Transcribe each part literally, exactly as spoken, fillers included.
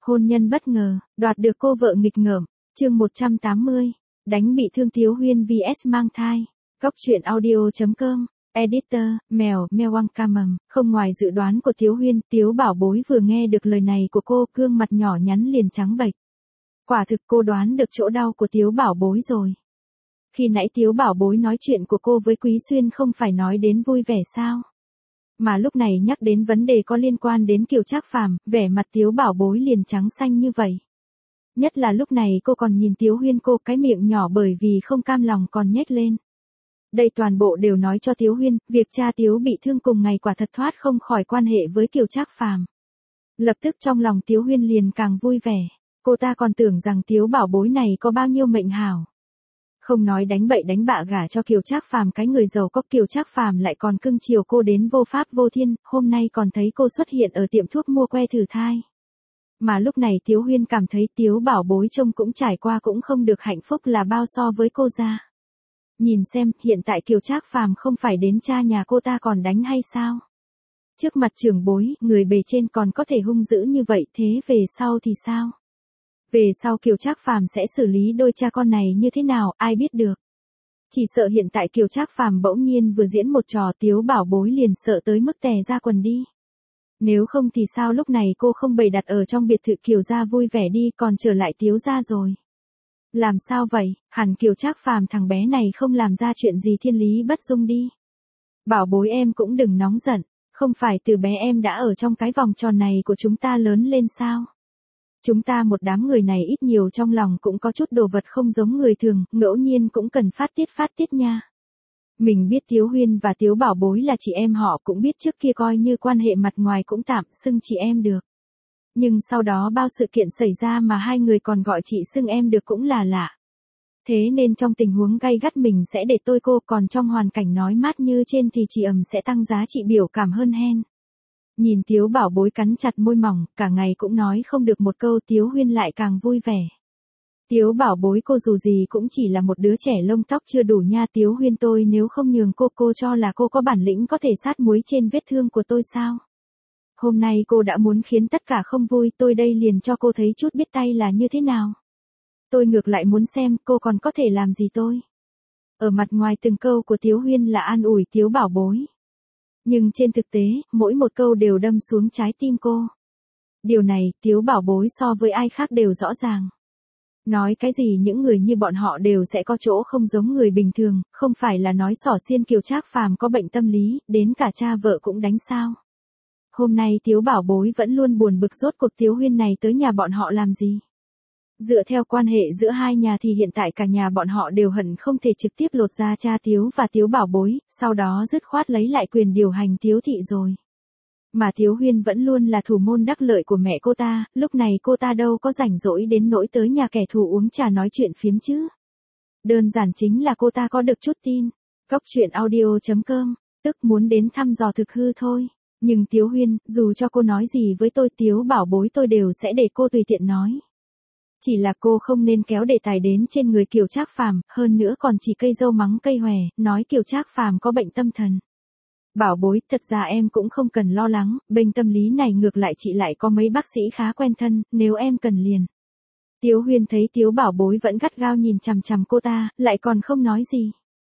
Hôn nhân bất ngờ, đoạt được cô vợ nghịch ngợm, chương một trăm tám mươi, đánh bị thương Tiếu Huyên vs mang thai. Góc truyện audio.com, editor, mèo, mèo Camum. Không ngoài dự đoán của Tiếu Huyên, Tiếu Bảo Bối vừa nghe được lời này của cô, gương mặt nhỏ nhắn liền trắng bệch. Quả thực cô đoán được chỗ đau của Tiếu Bảo Bối rồi. Khi nãy Tiếu Bảo Bối nói chuyện của cô với Quý Xuyên không phải nói đến vui vẻ sao? Mà lúc này nhắc đến vấn đề có liên quan đến Kiều Trác Phàm, vẻ mặt Tiếu Bảo Bối liền trắng xanh như vậy. Nhất là lúc này cô còn nhìn Tiếu Huyên, cô cái miệng nhỏ bởi vì không cam lòng còn nhếch lên. Đây toàn bộ đều nói cho Tiếu Huyên, việc cha Tiếu bị thương cùng ngày quả thật thoát không khỏi quan hệ với Kiều Trác Phàm. Lập tức trong lòng Tiếu Huyên liền càng vui vẻ, cô ta còn tưởng rằng Tiếu Bảo Bối này có bao nhiêu mệnh hảo. Không nói đánh bậy đánh bạ gả cho Kiều Trác Phàm cái người giàu có, Kiều Trác Phàm lại còn cưng chiều cô đến vô pháp vô thiên, hôm nay còn thấy cô xuất hiện ở tiệm thuốc mua que thử thai. Mà lúc này Tiếu Huyên cảm thấy Tiếu Bảo Bối trông cũng trải qua cũng không được hạnh phúc là bao so với cô ra. Nhìn xem, hiện tại Kiều Trác Phàm không phải đến cha nhà cô ta còn đánh hay sao? Trước mặt trưởng bối, người bề trên còn có thể hung dữ như vậy, thế về sau thì sao? Về sau Kiều Trác Phàm sẽ xử lý đôi cha con này như thế nào, ai biết được. Chỉ sợ hiện tại Kiều Trác Phàm bỗng nhiên vừa diễn một trò, Tiếu Bảo Bối liền sợ tới mức tè ra quần đi. Nếu không thì sao lúc này cô không bày đặt ở trong biệt thự Kiều gia vui vẻ đi, còn trở lại Tiếu gia rồi. Làm sao vậy, hẳn Kiều Trác Phàm thằng bé này không làm ra chuyện gì thiên lý bất dung đi. Bảo Bối em cũng đừng nóng giận, không phải từ bé em đã ở trong cái vòng tròn này của chúng ta lớn lên sao? Chúng ta một đám người này ít nhiều trong lòng cũng có chút đồ vật không giống người thường, ngẫu nhiên cũng cần phát tiết phát tiết nha. Mình biết Tiếu Huyên và Tiếu Bảo Bối là chị em họ, cũng biết trước kia coi như quan hệ mặt ngoài cũng tạm xưng chị em được. Nhưng sau đó bao sự kiện xảy ra mà hai người còn gọi chị xưng em được cũng là lạ. Thế nên trong tình huống gay gắt mình sẽ để tôi cô, còn trong hoàn cảnh nói mát như trên thì chị ầm sẽ tăng giá trị biểu cảm hơn hen. Nhìn Tiếu Bảo Bối cắn chặt môi mỏng, cả ngày cũng nói không được một câu, Tiếu Huyên lại càng vui vẻ. Tiếu Bảo Bối cô dù gì cũng chỉ là một đứa trẻ lông tóc chưa đủ nha Tiếu Huyên, tôi nếu không nhường cô, cô cho là cô có bản lĩnh có thể sát muối trên vết thương của tôi sao? Hôm nay cô đã muốn khiến tất cả không vui, tôi đây liền cho cô thấy chút biết tay là như thế nào. Tôi ngược lại muốn xem cô còn có thể làm gì tôi. Ở mặt ngoài từng câu của Tiếu Huyên là an ủi Tiếu Bảo Bối. Nhưng trên thực tế, mỗi một câu đều đâm xuống trái tim cô. Điều này, Tiếu Bảo Bối so với ai khác đều rõ ràng. Nói cái gì những người như bọn họ đều sẽ có chỗ không giống người bình thường, không phải là nói xỏ xiên Kiều Trác Phàm có bệnh tâm lý, đến cả cha vợ cũng đánh sao. Hôm nay Tiếu Bảo Bối vẫn luôn buồn bực rốt cuộc Tiếu Huyên này tới nhà bọn họ làm gì. Dựa theo quan hệ giữa hai nhà thì hiện tại cả nhà bọn họ đều hận không thể trực tiếp lột ra cha Tiếu và Tiếu Bảo Bối, sau đó dứt khoát lấy lại quyền điều hành Tiếu thị rồi. Mà Tiếu Huyên vẫn luôn là thủ môn đắc lợi của mẹ cô ta, lúc này cô ta đâu có rảnh rỗi đến nỗi tới nhà kẻ thù uống trà nói chuyện phiếm chứ. Đơn giản chính là cô ta có được chút tin. Góc truyện audio.com, tức muốn đến thăm dò thực hư thôi. Nhưng Tiếu Huyên, dù cho cô nói gì với tôi Tiếu Bảo Bối tôi đều sẽ để cô tùy tiện nói. Chỉ là cô không nên kéo đề tài đến trên người Kiều Trác Phàm, hơn nữa còn chỉ cây dâu mắng cây hòe, nói Kiều Trác Phàm có bệnh tâm thần. Bảo Bối, thật ra em cũng không cần lo lắng, bệnh tâm lý này ngược lại chị lại có mấy bác sĩ khá quen thân, nếu em cần liền. Tiếu Huyên thấy Tiếu Bảo Bối vẫn gắt gao nhìn chằm chằm cô ta, lại còn không nói gì.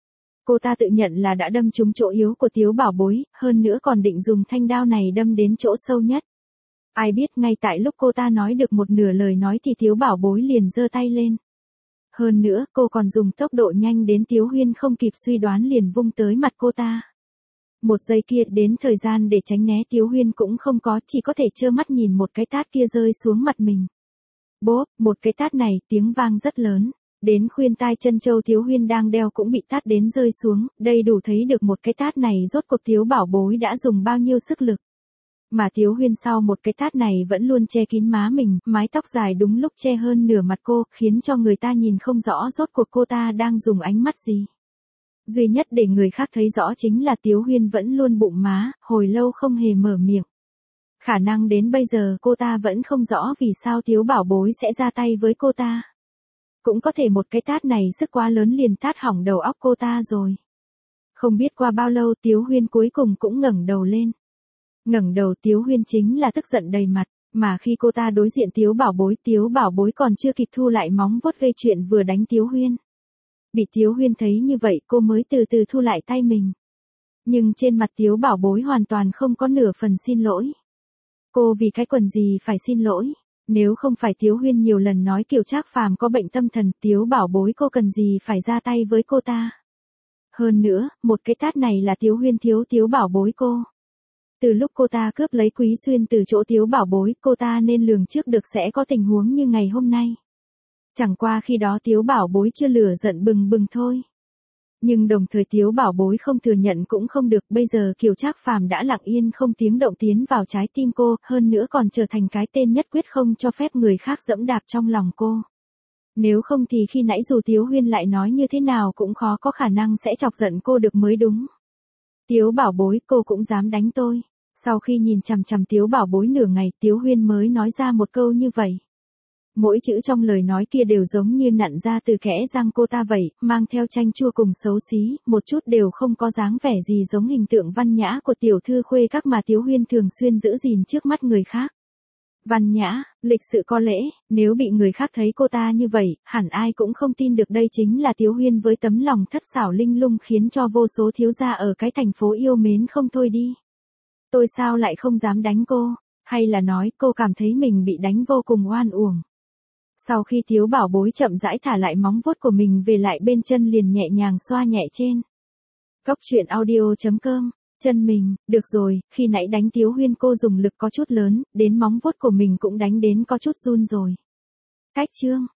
Cô ta tự nhận là đã đâm trúng chỗ yếu của Tiếu Bảo Bối, hơn nữa còn định dùng thanh đao này đâm đến chỗ sâu nhất. Ai biết ngay tại lúc cô ta nói được một nửa lời nói thì Tiếu Bảo Bối liền giơ tay lên. Hơn nữa, cô còn dùng tốc độ nhanh đến Tiếu Huyên không kịp suy đoán liền vung tới mặt cô ta. Một giây kia đến thời gian để tránh né Tiếu Huyên cũng không có, chỉ có thể trơ mắt nhìn một cái tát kia rơi xuống mặt mình. Bốp, một cái tát này, tiếng vang rất lớn. Đến khuyên tai chân châu Tiếu Huyên đang đeo cũng bị tát đến rơi xuống, đây đủ thấy được một cái tát này rốt cuộc Tiếu Bảo Bối đã dùng bao nhiêu sức lực. Mà Tiếu Huyên sau một cái tát này vẫn luôn che kín má mình, mái tóc dài đúng lúc che hơn nửa mặt cô, khiến cho người ta nhìn không rõ rốt cuộc cô ta đang dùng ánh mắt gì. Duy nhất để người khác thấy rõ chính là Tiếu Huyên vẫn luôn bụng má, hồi lâu không hề mở miệng. Khả năng đến bây giờ cô ta vẫn không rõ vì sao Tiếu Bảo Bối sẽ ra tay với cô ta. Cũng có thể một cái tát này sức quá lớn liền tát hỏng đầu óc cô ta rồi. Không biết qua bao lâu Tiếu Huyên cuối cùng cũng ngẩng đầu lên. Ngẩng đầu Tiếu Huyên chính là tức giận đầy mặt, Mà khi cô ta đối diện Tiếu Bảo Bối, Tiếu Bảo Bối còn chưa kịp thu lại móng vuốt gây chuyện vừa đánh Tiếu Huyên. Bị Tiếu Huyên thấy như vậy cô mới từ từ thu lại tay mình. Nhưng trên mặt Tiếu Bảo Bối hoàn toàn không có nửa phần xin lỗi. Cô vì cái quần gì phải xin lỗi? Nếu không phải Tiếu Huyên nhiều lần nói Kiều Trác Phàm có bệnh tâm thần, Tiếu Bảo Bối cô cần gì phải ra tay với cô ta? Hơn nữa, một cái tát này là Tiếu Huyên thiếu Tiếu Bảo Bối cô. Từ lúc cô ta cướp lấy Quý Xuyên từ chỗ Tiếu Bảo Bối, cô ta nên lường trước được sẽ có tình huống như ngày hôm nay. Chẳng qua khi đó Tiếu Bảo Bối chưa lửa giận bừng bừng thôi. Nhưng đồng thời Tiếu Bảo Bối không thừa nhận cũng không được, bây giờ Kiều Trác Phàm đã lặng yên không tiếng động tiến vào trái tim cô, hơn nữa còn trở thành cái tên nhất quyết không cho phép người khác dẫm đạp trong lòng cô. Nếu không thì khi nãy dù Tiếu Huyên lại nói như thế nào cũng khó có khả năng sẽ chọc giận cô được mới đúng. Tiếu Bảo Bối, cô cũng dám đánh tôi. Sau khi nhìn chằm chằm Tiếu Bảo Bối nửa ngày, Tiếu Huyên mới nói ra một câu như vậy. Mỗi chữ trong lời nói kia đều giống như nặn ra từ kẽ răng cô ta vậy, mang theo chanh chua cùng xấu xí, một chút đều không có dáng vẻ gì giống hình tượng văn nhã của tiểu thư khuê các mà Tiếu Huyên thường xuyên giữ gìn trước mắt người khác. Văn nhã, lịch sự có lễ, nếu bị người khác thấy cô ta như vậy, hẳn ai cũng không tin được đây chính là Tiếu Huyên với tấm lòng thất xảo linh lung khiến cho vô số thiếu gia ở cái thành phố yêu mến không thôi đi. Tôi sao lại không dám đánh cô, hay là nói cô cảm thấy mình bị đánh vô cùng oan uổng. Sau khi Tiếu Bảo Bối chậm rãi thả lại móng vuốt của mình về lại bên chân liền nhẹ nhàng xoa nhẹ trên. Cốc truyện audio chấm com, chân mình, được rồi, khi nãy đánh Tiếu Huyên cô dùng lực có chút lớn, đến móng vuốt của mình cũng đánh đến có chút run rồi. Cách chương